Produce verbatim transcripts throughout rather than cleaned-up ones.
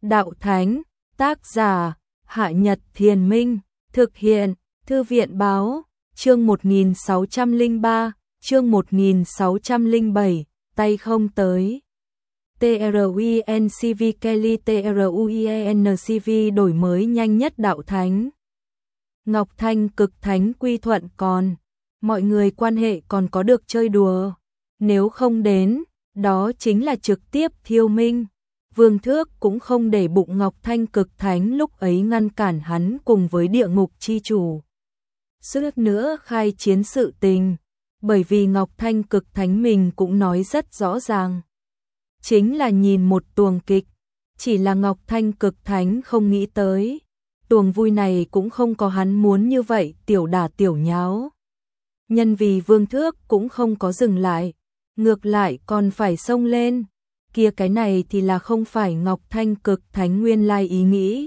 Đạo Thánh, tác giả, Hạ Nhật Thiền Minh, thực hiện, Thư viện Báo, chương một nghìn sáu trăm lẻ ba, chương một nghìn sáu trăm lẻ bảy, tay không tới. TRUINCV Kelly TRUIENCV đổi mới nhanh nhất Đạo Thánh. Ngọc Thanh cực thánh quy thuận còn, mọi người quan hệ còn có được chơi đùa. Nếu không đến, đó chính là trực tiếp thiêu minh. Vương Thước cũng không để bụng Ngọc Thanh cực thánh lúc ấy ngăn cản hắn cùng với địa ngục chi chủ. Suốt nữa khai chiến sự tình, bởi vì Ngọc Thanh cực thánh mình cũng nói rất rõ ràng. Chính là nhìn một tuồng kịch, chỉ là Ngọc Thanh cực thánh không nghĩ tới. Tuồng vui này cũng không có hắn muốn như vậy tiểu đả tiểu nháo. Nhân vì Vương Thước cũng không có dừng lại, ngược lại còn phải xông lên. Kia cái này thì là không phải Ngọc Thanh cực thánh nguyên lai ý nghĩ.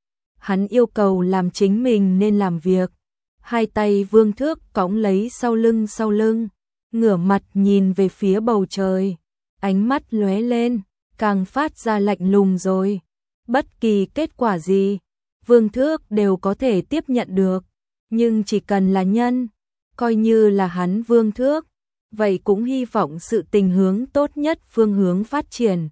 Hắn yêu cầu làm chính mình nên làm việc. Hai tay Vương Thước cõng lấy sau lưng sau lưng, ngửa mặt nhìn về phía bầu trời. Ánh mắt lóe lên, càng phát ra lạnh lùng rồi. Bất kỳ kết quả gì, Vương Thước đều có thể tiếp nhận được. Nhưng chỉ cần là nhân, coi như là hắn Vương Thước, vậy cũng hy vọng sự tình hướng tốt nhất phương hướng phát triển.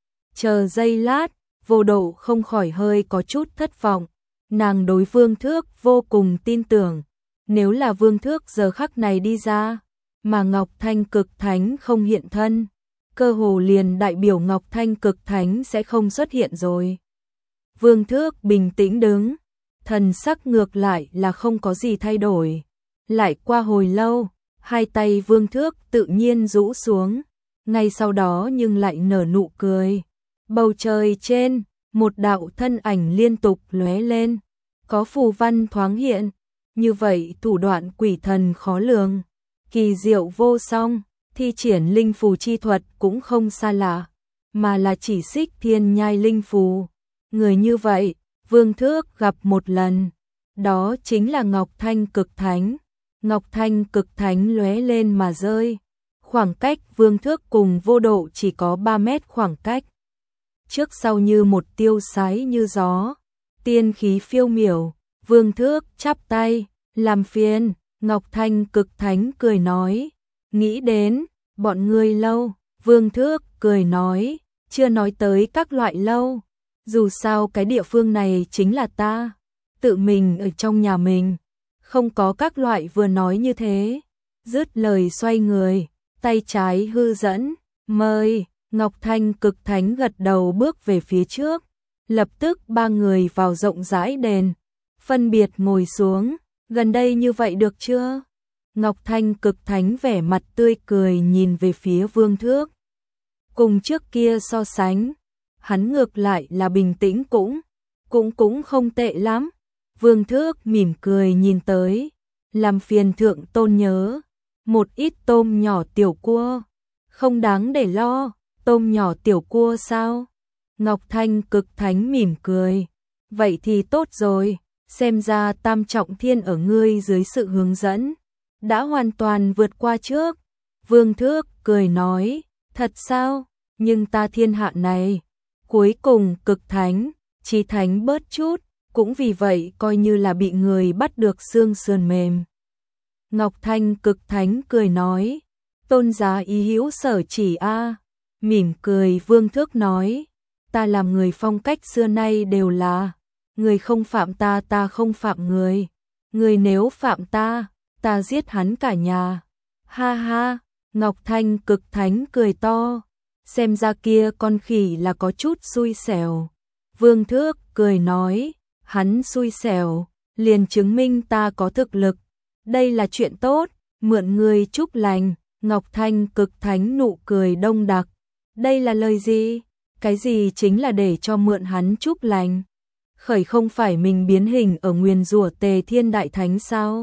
Chờ giây lát, Vô Độ không khỏi hơi có chút thất vọng. Nàng đối Vương Thước vô cùng tin tưởng. Nếu là Vương Thước giờ khắc này đi ra, mà Ngọc Thanh cực thánh không hiện thân, cơ hồ liền đại biểu Ngọc Thanh cực thánh sẽ không xuất hiện rồi. Vương Thước bình tĩnh đứng, thần sắc ngược lại là không có gì thay đổi. Lại qua hồi lâu, hai tay Vương Thước tự nhiên rũ xuống, ngay sau đó nhưng lại nở nụ cười. Bầu trời trên, một đạo thân ảnh liên tục lóe lên, có phù văn thoáng hiện, như vậy thủ đoạn quỷ thần khó lường, kỳ diệu vô song, thi triển linh phù chi thuật cũng không xa lạ, mà là chỉ xích thiên nhai linh phù. Người như vậy, Vương Thước gặp một lần, đó chính là Ngọc Thanh cực thánh. Ngọc Thanh cực thánh lóe lên mà rơi. Khoảng cách Vương Thước cùng Vô Độ chỉ có ba mét khoảng cách. Trước sau như một tiêu sái như gió, tiên khí phiêu miểu. Vương Thước chắp tay, làm phiền. Ngọc Thanh cực thánh cười nói, nghĩ đến, bọn ngươi lâu. Vương Thước cười nói, chưa nói tới các loại lâu. Dù sao cái địa phương này chính là ta, tự mình ở trong nhà mình. Không có các loại vừa nói như thế. Dứt lời xoay người, tay trái hư dẫn, mời. Ngọc Thanh cực thánh gật đầu bước về phía trước. Lập tức ba người vào rộng rãi đền, phân biệt ngồi xuống. Gần đây như vậy được chưa? Ngọc Thanh cực thánh vẻ mặt tươi cười nhìn về phía Vương Thước. Cùng trước kia so sánh, hắn ngược lại là bình tĩnh cũng, cũng cũng không tệ lắm. Vương Thước mỉm cười nhìn tới, làm phiền thượng tôn nhớ, một ít tôm nhỏ tiểu cua, không đáng để lo. Tôm nhỏ tiểu cua sao? Ngọc Thanh cực thánh mỉm cười, vậy thì tốt rồi, xem ra tam trọng thiên ở ngươi dưới sự hướng dẫn, đã hoàn toàn vượt qua trước. Vương Thước cười nói, thật sao? Nhưng ta thiên hạ này, cuối cùng cực thánh, chí thánh bớt chút, cũng vì vậy coi như là bị người bắt được xương sườn mềm. Ngọc Thanh cực thánh cười nói, tôn giá ý hữu sở chỉ a. Mỉm cười Vương Thước nói, ta làm người phong cách xưa nay đều là, người không phạm ta ta không phạm người, người nếu phạm ta, ta giết hắn cả nhà. Ha ha, Ngọc Thanh cực thánh cười to, xem ra kia con khỉ là có chút xui xẻo. Vương Thước cười nói, hắn xui xẻo, liền chứng minh ta có thực lực. Đây là chuyện tốt, mượn người chúc lành. Ngọc Thanh cực thánh nụ cười đông đặc. Đây là lời gì? Cái gì chính là để cho mượn hắn chúc lành? Khởi không phải mình biến hình ở nguyền rủa Tề Thiên Đại Thánh sao?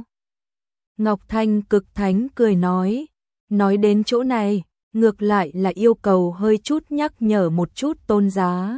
Ngọc Thanh cực thánh cười nói, nói đến chỗ này, ngược lại là yêu cầu hơi chút nhắc nhở một chút tôn giá.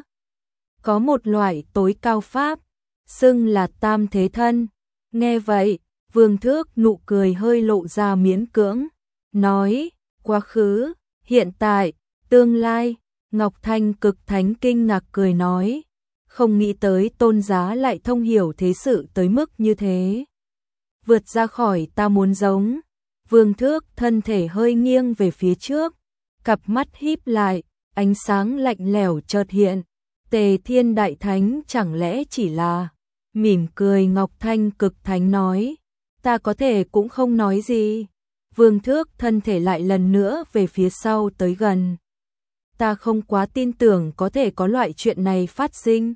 Có một loại tối cao pháp, xưng là tam thế thân. Nghe vậy, Vương Thước nụ cười hơi lộ ra miễn cưỡng, nói, quá khứ, hiện tại, tương lai. Ngọc Thanh cực thánh kinh ngạc cười nói, Không nghĩ tới Tôn Giá lại thông hiểu thế sự tới mức như thế. Vượt ra khỏi ta muốn giống. Vương Thước thân thể hơi nghiêng về phía trước, cặp mắt híp lại, ánh sáng lạnh lẽo chợt hiện. Tề Thiên Đại Thánh chẳng lẽ chỉ là... Mỉm cười Ngọc Thanh Cực Thánh nói, ta có thể cũng không nói gì. Vương Thước thân thể lại lần nữa về phía sau tới gần. Ta không quá tin tưởng có thể có loại chuyện này phát sinh.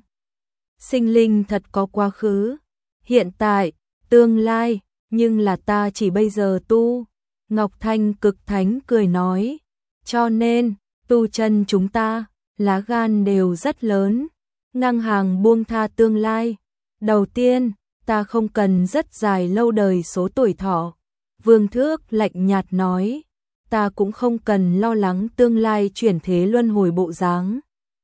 Sinh linh thật có quá khứ, hiện tại, tương lai, nhưng là ta chỉ bây giờ tu. Ngọc Thanh Cực Thánh cười nói, cho nên, tu chân chúng ta, lá gan đều rất lớn, ngang hàng buông tha tương lai. Đầu tiên, ta không cần rất dài lâu đời số tuổi thọ. Vương Thước lạnh nhạt nói, ta cũng không cần lo lắng tương lai chuyển thế luân hồi bộ dáng.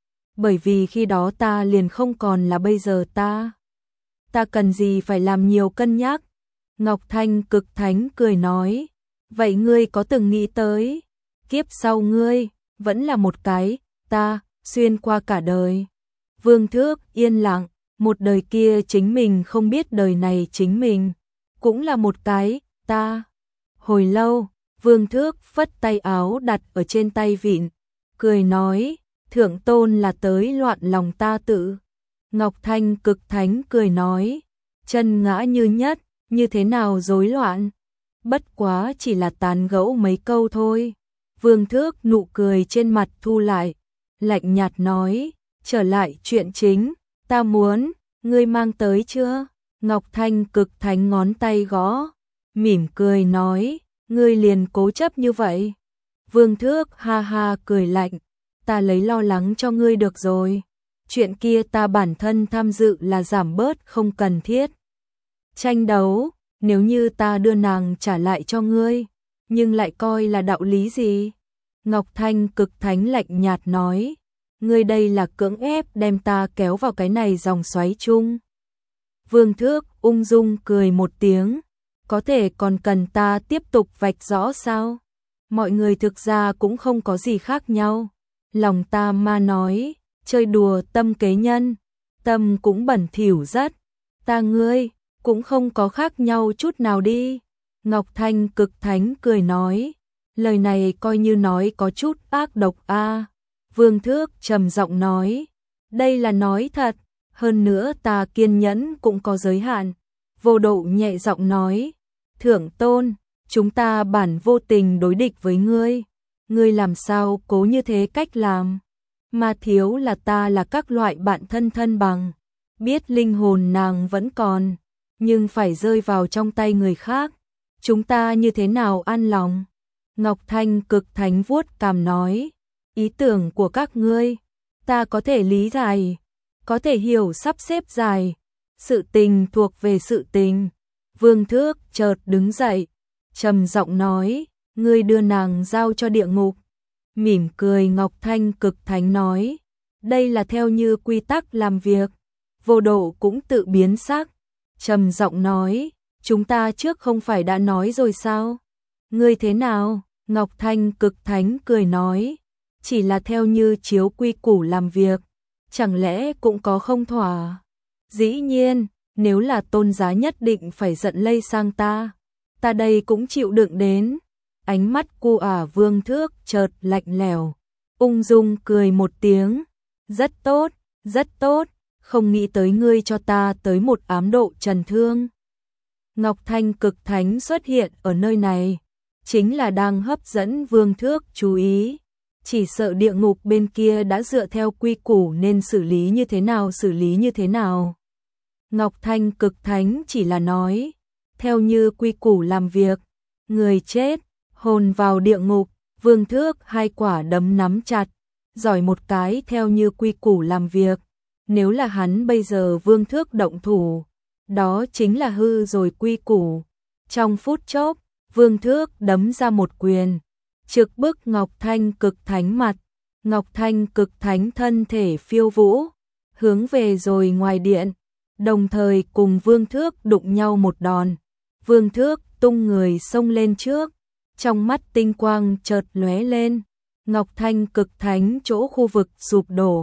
Bởi vì khi đó ta liền không còn là bây giờ ta. Ta cần gì phải làm nhiều cân nhắc. Ngọc Thanh Cực Thánh cười nói, vậy ngươi có từng nghĩ tới, kiếp sau ngươi, vẫn là một cái, ta, xuyên qua cả đời. Vương Thước yên lặng, một đời kia chính mình không biết đời này chính mình, cũng là một cái, ta. Hồi lâu, Vương Thước phất tay áo đặt ở trên tay vịn, cười nói, thượng tôn là tới loạn lòng ta tự. Ngọc Thanh Cực Thánh cười nói, chân ngã như nhất, như thế nào rối loạn? Bất quá chỉ là tán gẫu mấy câu thôi. Vương Thước nụ cười trên mặt thu lại, lạnh nhạt nói, trở lại chuyện chính, ta muốn, ngươi mang tới chưa? Ngọc Thanh Cực Thánh ngón tay gõ, mỉm cười nói, ngươi liền cố chấp như vậy. Vương Thước ha ha cười lạnh, ta lấy lo lắng cho ngươi được rồi. Chuyện kia ta bản thân tham dự là giảm bớt không cần thiết. Tranh đấu, nếu như ta đưa nàng trả lại cho ngươi, nhưng lại coi là đạo lý gì? Ngọc Thanh Cực Thánh lạnh nhạt nói, ngươi đây là cưỡng ép đem ta kéo vào cái này dòng xoáy chung. Vương Thước ung dung cười một tiếng, có thể còn cần ta tiếp tục vạch rõ sao? Mọi người thực ra cũng không có gì khác nhau. Lòng ta ma nói, chơi đùa tâm kế nhân, tâm cũng bẩn thỉu rất. Ta ngươi, cũng không có khác nhau chút nào đi. Ngọc Thanh Cực Thánh cười nói, lời này coi như nói có chút ác độc a. À. Vương Thước trầm giọng nói, đây là nói thật, hơn nữa ta kiên nhẫn cũng có giới hạn. Vô Độ nhẹ giọng nói, thượng tôn, chúng ta bản vô tình đối địch với ngươi, ngươi làm sao cố như thế cách làm? Mà thiếu là ta là các loại bạn thân thân bằng, biết linh hồn nàng vẫn còn, nhưng phải rơi vào trong tay người khác, chúng ta như thế nào an lòng? Ngọc Thanh Cực Thánh vuốt cằm nói, ý tưởng của các ngươi, ta có thể lý giải, có thể hiểu sắp xếp dài, sự tình thuộc về sự tình. Vương Thước chợt đứng dậy, trầm giọng nói, ngươi đưa nàng giao cho địa ngục. Mỉm cười Ngọc Thanh Cực Thánh nói, đây là theo như quy tắc làm việc. Vô Độ cũng tự biến sắc, trầm giọng nói, chúng ta trước không phải đã nói rồi sao? Ngươi thế nào? Ngọc Thanh Cực Thánh cười nói, chỉ là theo như chiếu quy củ làm việc, chẳng lẽ cũng có không thỏa? Dĩ nhiên, nếu là tôn giá nhất định phải giận lây sang ta, ta đây cũng chịu đựng đến. Ánh mắt cu ả Vương Thước chợt lạnh lẽo, ung dung cười một tiếng, rất tốt, rất tốt, không nghĩ tới ngươi cho ta tới một ám độ trần thương. Ngọc Thanh Cực Thánh xuất hiện ở nơi này, chính là đang hấp dẫn Vương Thước chú ý, chỉ sợ địa ngục bên kia đã dựa theo quy củ nên xử lý như thế nào xử lý như thế nào. Ngọc Thanh Cực Thánh chỉ là nói, theo như quy củ làm việc, người chết, hồn vào địa ngục. Vương Thước hai quả đấm nắm chặt, giỏi một cái theo như quy củ làm việc. Nếu là hắn bây giờ Vương Thước động thủ, đó chính là hư rồi quy củ. Trong phút chốc, Vương Thước đấm ra một quyền, trực bức Ngọc Thanh Cực Thánh mặt. Ngọc Thanh Cực Thánh thân thể phiêu vũ, hướng về rồi ngoài điện, đồng thời cùng Vương Thước đụng nhau một đòn. Vương Thước tung người xông lên trước, trong mắt tinh quang chợt lóe lên, Ngọc Thanh Cực Thánh chỗ khu vực sụp đổ,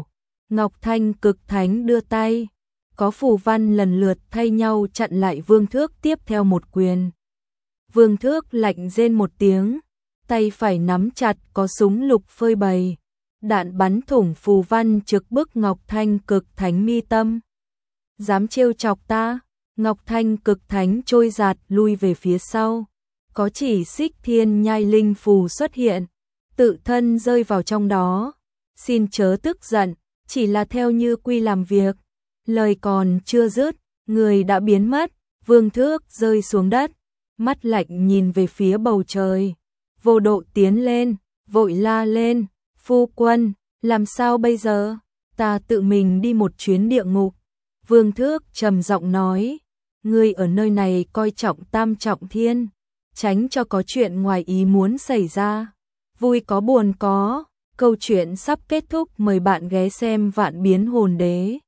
Ngọc Thanh Cực Thánh đưa tay, có phù văn lần lượt thay nhau chặn lại Vương Thước tiếp theo một quyền. Vương Thước lạnh rên một tiếng, tay phải nắm chặt có súng lục phơi bày, đạn bắn thủng phù văn trực bức Ngọc Thanh Cực Thánh mi tâm. Dám trêu chọc ta? Ngọc Thanh Cực Thánh trôi giạt lui về phía sau, có chỉ Xích Thiên Nhai linh phù xuất hiện, tự thân rơi vào trong đó. Xin chớ tức giận, chỉ là theo như quy làm việc. Lời còn chưa dứt, người đã biến mất. Vương Thước rơi xuống đất, mắt lạnh nhìn về phía bầu trời. Vô Độ tiến lên, vội la lên, phu quân, làm sao bây giờ? Ta tự mình đi một chuyến địa ngục. Vương Thước trầm giọng nói, ngươi ở nơi này coi trọng tam trọng thiên, tránh cho có chuyện ngoài ý muốn xảy ra. Vui có buồn có, câu chuyện sắp kết thúc, mời bạn ghé xem Vạn Biến Hồn Đế.